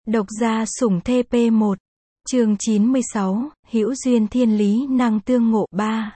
Độc gia sủng TP 1. Chương 96, Hữu duyên thiên lý năng tương ngộ 3.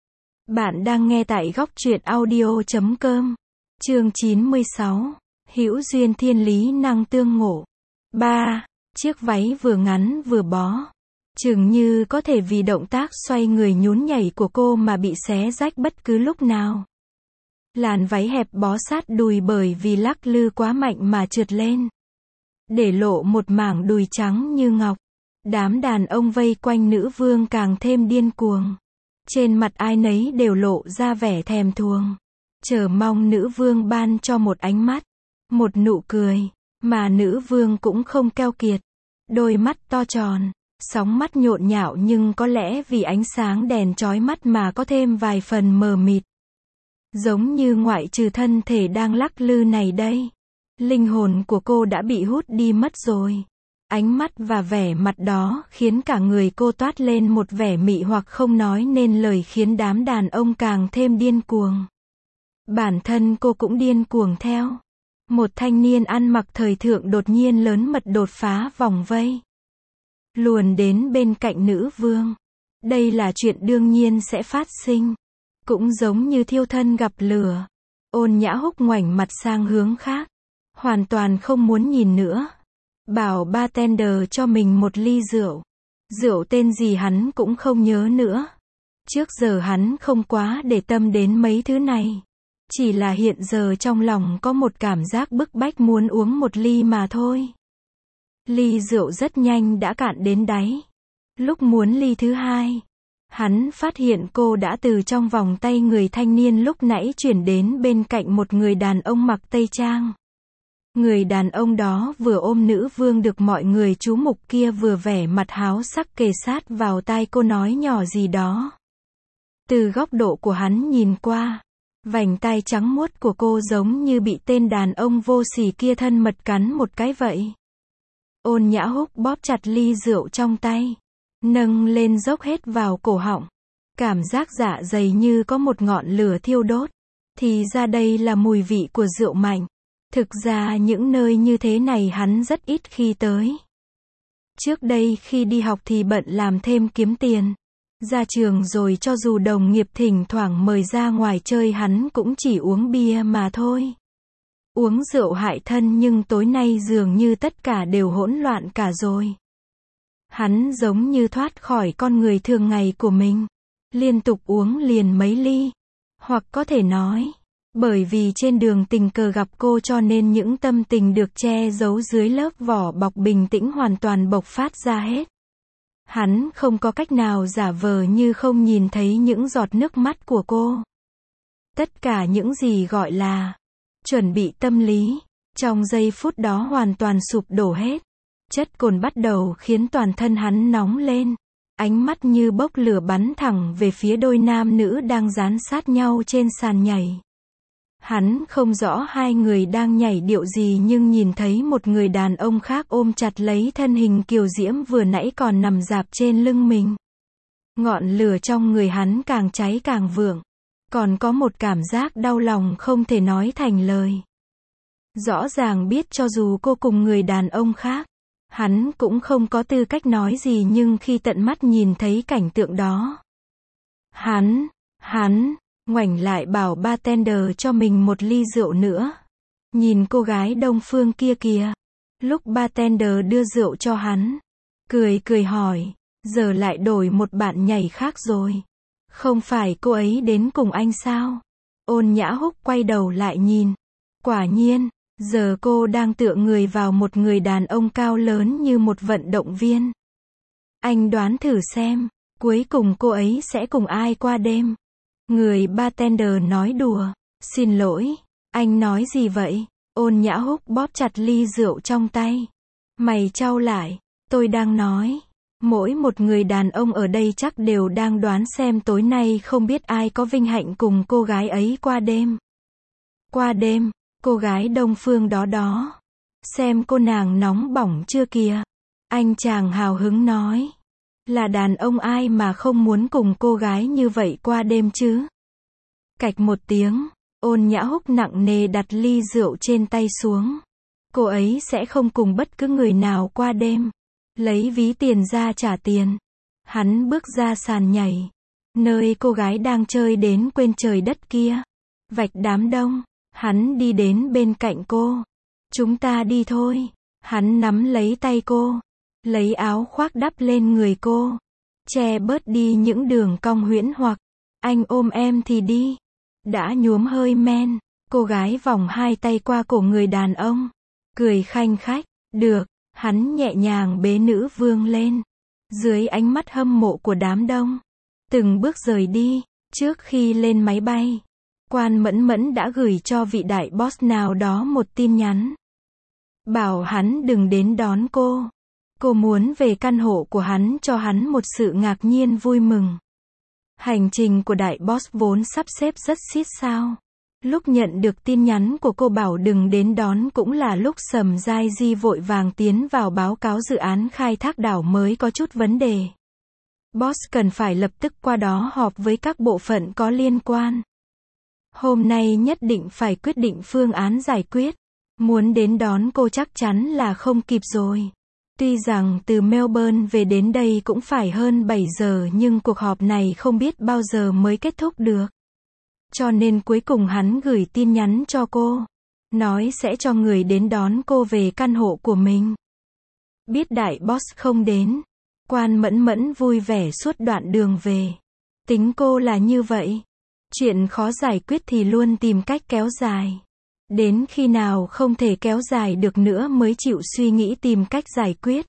Bạn đang nghe tại góc truyện audio.com. Chương 96, Hữu duyên thiên lý năng tương ngộ 3. Chiếc váy vừa ngắn vừa bó, chừng như có thể vì động tác xoay người nhún nhảy của cô mà bị xé rách bất cứ lúc nào. Làn váy hẹp bó sát đùi bởi vì lắc lư quá mạnh mà trượt lên, để lộ một mảng đùi trắng như ngọc. Đám đàn ông vây quanh nữ vương càng thêm điên cuồng. Trên mặt ai nấy đều lộ ra vẻ thèm thuồng, chờ mong nữ vương ban cho một ánh mắt, một nụ cười, mà nữ vương cũng không keo kiệt. Đôi mắt to tròn, sóng mắt nhộn nhạo nhưng có lẽ vì ánh sáng đèn chói mắt mà có thêm vài phần mờ mịt. Giống như ngoại trừ thân thể đang lắc lư này đây, linh hồn của cô đã bị hút đi mất rồi. Ánh mắt và vẻ mặt đó khiến cả người cô toát lên một vẻ mị hoặc không nói nên lời, khiến đám đàn ông càng thêm điên cuồng. Bản thân cô cũng điên cuồng theo. Một thanh niên ăn mặc thời thượng đột nhiên lớn mật đột phá vòng vây, luồn đến bên cạnh nữ vương. Đây là chuyện đương nhiên sẽ phát sinh, cũng giống như thiêu thân gặp lửa. Ôn Nhã Húc ngoảnh mặt sang hướng khác, hoàn toàn không muốn nhìn nữa. Bảo bartender cho mình một ly rượu. Rượu tên gì hắn cũng không nhớ nữa. Trước giờ hắn không quá để tâm đến mấy thứ này. Chỉ là hiện giờ trong lòng có một cảm giác bức bách muốn uống một ly mà thôi. Ly rượu rất nhanh đã cạn đến đáy. Lúc muốn ly thứ hai, hắn phát hiện cô đã từ trong vòng tay người thanh niên lúc nãy chuyển đến bên cạnh một người đàn ông mặc tây trang. Người đàn ông đó vừa ôm nữ vương được mọi người chú mục kia, vừa vẻ mặt háo sắc kề sát vào tai cô nói nhỏ gì đó. Từ góc độ của hắn nhìn qua, vành tai trắng muốt của cô giống như bị tên đàn ông vô sỉ kia thân mật cắn một cái vậy. Ôn Nhã Húc bóp chặt ly rượu trong tay, nâng lên dốc hết vào cổ họng. Cảm giác dạ dày như có một ngọn lửa thiêu đốt. Thì ra đây là mùi vị của rượu mạnh. Thực ra những nơi như thế này hắn rất ít khi tới. Trước đây khi đi học thì bận làm thêm kiếm tiền. Ra trường rồi cho dù đồng nghiệp thỉnh thoảng mời ra ngoài chơi hắn cũng chỉ uống bia mà thôi. Uống rượu hại thân, nhưng tối nay dường như tất cả đều hỗn loạn cả rồi. Hắn giống như thoát khỏi con người thường ngày của mình, liên tục uống liền mấy ly. Hoặc có thể nói, bởi vì trên đường tình cờ gặp cô cho nên những tâm tình được che giấu dưới lớp vỏ bọc bình tĩnh hoàn toàn bộc phát ra hết. Hắn không có cách nào giả vờ như không nhìn thấy những giọt nước mắt của cô. Tất cả những gì gọi là chuẩn bị tâm lý, trong giây phút đó hoàn toàn sụp đổ hết. Chất cồn bắt đầu khiến toàn thân hắn nóng lên. Ánh mắt như bốc lửa bắn thẳng về phía đôi nam nữ đang dán sát nhau trên sàn nhảy. Hắn không rõ hai người đang nhảy điệu gì, nhưng nhìn thấy một người đàn ông khác ôm chặt lấy thân hình kiều diễm vừa nãy còn nằm rạp trên lưng mình. Ngọn lửa trong người hắn càng cháy càng vượng. Còn có một cảm giác đau lòng không thể nói thành lời. Rõ ràng biết cho dù cô cùng người đàn ông khác, hắn cũng không có tư cách nói gì, nhưng khi tận mắt nhìn thấy cảnh tượng đó, hắn ngoảnh lại bảo bartender cho mình một ly rượu nữa. Nhìn cô gái Đông Phương kia kìa. Lúc bartender đưa rượu cho hắn, cười hỏi, giờ lại đổi một bạn nhảy khác rồi. Không phải cô ấy đến cùng anh sao? Ôn Nhã Húc quay đầu lại nhìn. Quả nhiên, giờ cô đang tựa người vào một người đàn ông cao lớn như một vận động viên. Anh đoán thử xem, cuối cùng cô ấy sẽ cùng ai qua đêm? Người bartender nói đùa. Xin lỗi, anh nói gì vậy? Ôn Nhã Húc bóp chặt ly rượu trong tay. Mày chau lại, tôi đang nói, mỗi một người đàn ông ở đây chắc đều đang đoán xem tối nay không biết ai có vinh hạnh cùng cô gái ấy qua đêm. Qua đêm, cô gái Đông Phương đó. Xem cô nàng nóng bỏng chưa kìa. Anh chàng hào hứng nói. Là đàn ông ai mà không muốn cùng cô gái như vậy qua đêm chứ? Cạch một tiếng, Ôn Nhã Húc nặng nề đặt ly rượu trên tay xuống. Cô ấy sẽ không cùng bất cứ người nào qua đêm. Lấy ví tiền ra trả tiền. Hắn bước ra sàn nhảy. Nơi cô gái đang chơi đến quên trời đất kia. Vạch đám đông. Hắn đi đến bên cạnh cô. Chúng ta đi thôi. Hắn nắm lấy tay cô. Lấy áo khoác đắp lên người cô. Che bớt đi những đường cong huyễn hoặc. Anh ôm em thì đi. Đã nhuốm hơi men. Cô gái vòng hai tay qua cổ người đàn ông. Cười khanh khách. Được. Hắn nhẹ nhàng bế nữ vương lên. Dưới ánh mắt hâm mộ của đám đông. Từng bước rời đi. Trước khi lên máy bay. Quan Mẫn Mẫn đã gửi cho vị đại boss nào đó một tin nhắn. Bảo hắn đừng đến đón cô. Cô muốn về căn hộ của hắn cho hắn một sự ngạc nhiên vui mừng. Hành trình của đại boss vốn sắp xếp rất xít sao. Lúc nhận được tin nhắn của cô bảo đừng đến đón cũng là lúc Sầm Giai Di vội vàng tiến vào báo cáo dự án khai thác đảo mới có chút vấn đề. Boss cần phải lập tức qua đó họp với các bộ phận có liên quan. Hôm nay nhất định phải quyết định phương án giải quyết. Muốn đến đón cô chắc chắn là không kịp rồi. Tuy rằng từ Melbourne về đến đây cũng phải hơn 7 giờ nhưng cuộc họp này không biết bao giờ mới kết thúc được. Cho nên cuối cùng hắn gửi tin nhắn cho cô. Nói sẽ cho người đến đón cô về căn hộ của mình. Biết đại boss không đến. Quan Mẫn Mẫn vui vẻ suốt đoạn đường về. Tính cô là như vậy. Chuyện khó giải quyết thì luôn tìm cách kéo dài. Đến khi nào không thể kéo dài được nữa mới chịu suy nghĩ tìm cách giải quyết.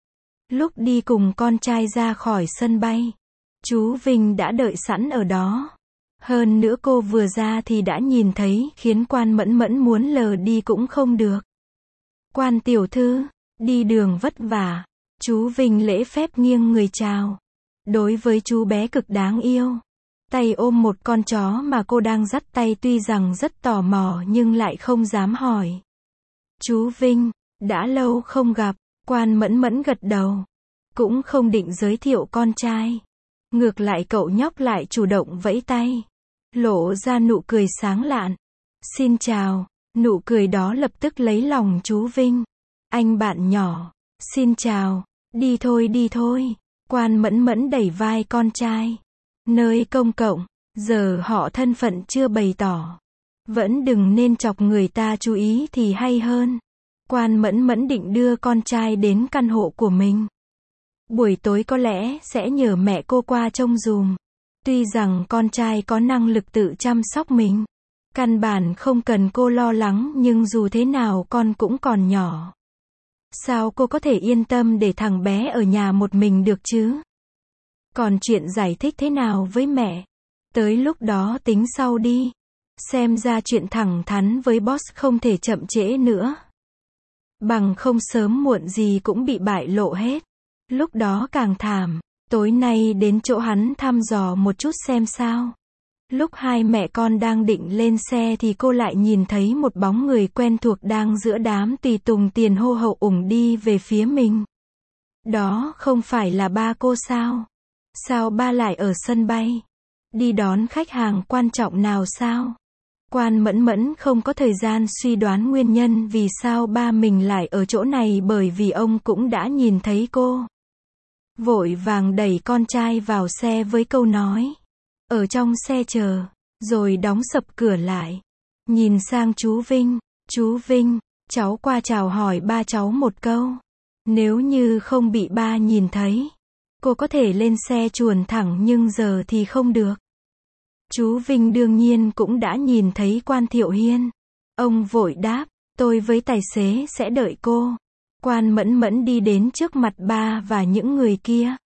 Lúc đi cùng con trai ra khỏi sân bay. Chú Vinh đã đợi sẵn ở đó. Hơn nữa cô vừa ra thì đã nhìn thấy khiến Quan Mẫn Mẫn muốn lờ đi cũng không được. Quan tiểu thư, đi đường vất vả. Chú Vinh lễ phép nghiêng người chào. Đối với chú bé cực đáng yêu. Tay ôm một con chó mà cô đang dắt tay tuy rằng rất tò mò nhưng lại không dám hỏi. Chú Vinh, đã lâu không gặp. Quan Mẫn Mẫn gật đầu. Cũng không định giới thiệu con trai. Ngược lại cậu nhóc lại chủ động vẫy tay. Lộ ra nụ cười sáng lạn. Xin chào. Nụ cười đó lập tức lấy lòng chú Vinh. Anh bạn nhỏ. Xin chào. Đi thôi đi thôi. Quan Mẫn Mẫn đẩy vai con trai. Nơi công cộng. Giờ họ thân phận chưa bày tỏ. Vẫn đừng nên chọc người ta chú ý thì hay hơn. Quan Mẫn Mẫn định đưa con trai đến căn hộ của mình. Buổi tối có lẽ sẽ nhờ mẹ cô qua trông giùm. Tuy rằng con trai có năng lực tự chăm sóc mình. Căn bản không cần cô lo lắng nhưng dù thế nào con cũng còn nhỏ. Sao cô có thể yên tâm để thằng bé ở nhà một mình được chứ? Còn chuyện giải thích thế nào với mẹ? Tới lúc đó tính sau đi. Xem ra chuyện thẳng thắn với boss không thể chậm trễ nữa. Bằng không sớm muộn gì cũng bị bại lộ hết. Lúc đó càng thảm. Tối nay đến chỗ hắn thăm dò một chút xem sao. Lúc hai mẹ con đang định lên xe thì cô lại nhìn thấy một bóng người quen thuộc đang giữa đám tùy tùng tiền hô hậu ủng đi về phía mình. Đó không phải là ba cô sao? Sao ba lại ở sân bay? Đi đón khách hàng quan trọng nào sao? Quan Mẫn Mẫn không có thời gian suy đoán nguyên nhân vì sao ba mình lại ở chỗ này bởi vì ông cũng đã nhìn thấy cô. Vội vàng đẩy con trai vào xe với câu nói. Ở trong xe chờ. Rồi đóng sập cửa lại. Nhìn sang chú Vinh. Chú Vinh, cháu qua chào hỏi ba cháu một câu. Nếu như không bị ba nhìn thấy. Cô có thể lên xe chuồn thẳng nhưng giờ thì không được. Chú Vinh đương nhiên cũng đã nhìn thấy Quan Thiệu Hiên. Ông vội đáp. Tôi với tài xế sẽ đợi cô. Quan Mẫn Mẫn đi đến trước mặt ba và những người kia.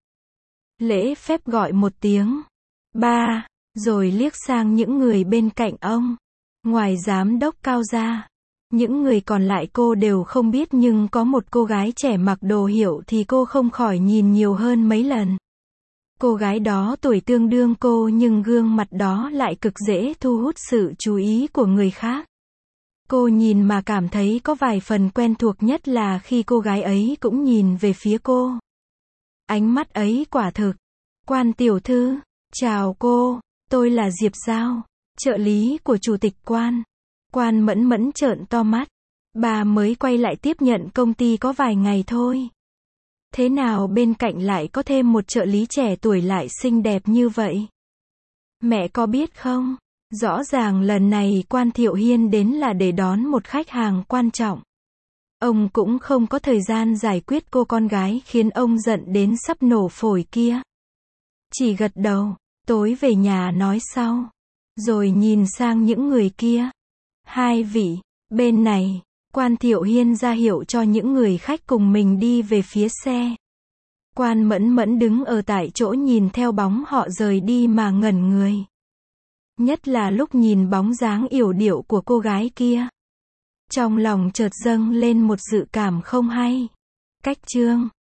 Lễ phép gọi một tiếng. Ba, rồi liếc sang những người bên cạnh ông. Ngoài giám đốc Cao ra, những người còn lại cô đều không biết nhưng có một cô gái trẻ mặc đồ hiệu thì cô không khỏi nhìn nhiều hơn mấy lần. Cô gái đó tuổi tương đương cô nhưng gương mặt đó lại cực dễ thu hút sự chú ý của người khác. Cô nhìn mà cảm thấy có vài phần quen thuộc nhất là khi cô gái ấy cũng nhìn về phía cô. Ánh mắt ấy quả thực. Quan tiểu thư, chào cô, tôi là Diệp Giao, trợ lý của chủ tịch Quan. Quan Mẫn Mẫn trợn to mắt. Bà mới quay lại tiếp nhận công ty có vài ngày thôi. Thế nào bên cạnh lại có thêm một trợ lý trẻ tuổi lại xinh đẹp như vậy? Mẹ có biết không? Rõ ràng lần này Quan Thiệu Hiên đến là để đón một khách hàng quan trọng. Ông cũng không có thời gian giải quyết cô con gái khiến ông giận đến sắp nổ phổi kia. Chỉ gật đầu, tối về nhà nói sau. Rồi nhìn sang những người kia. Hai vị, bên này, Quan Thiệu Hiên ra hiệu cho những người khách cùng mình đi về phía xe. Quan Mẫn Mẫn đứng ở tại chỗ nhìn theo bóng họ rời đi mà ngẩn người. Nhất là lúc nhìn bóng dáng yểu điệu của cô gái kia. Trong lòng chợt dâng lên một dự cảm không hay. Cách chương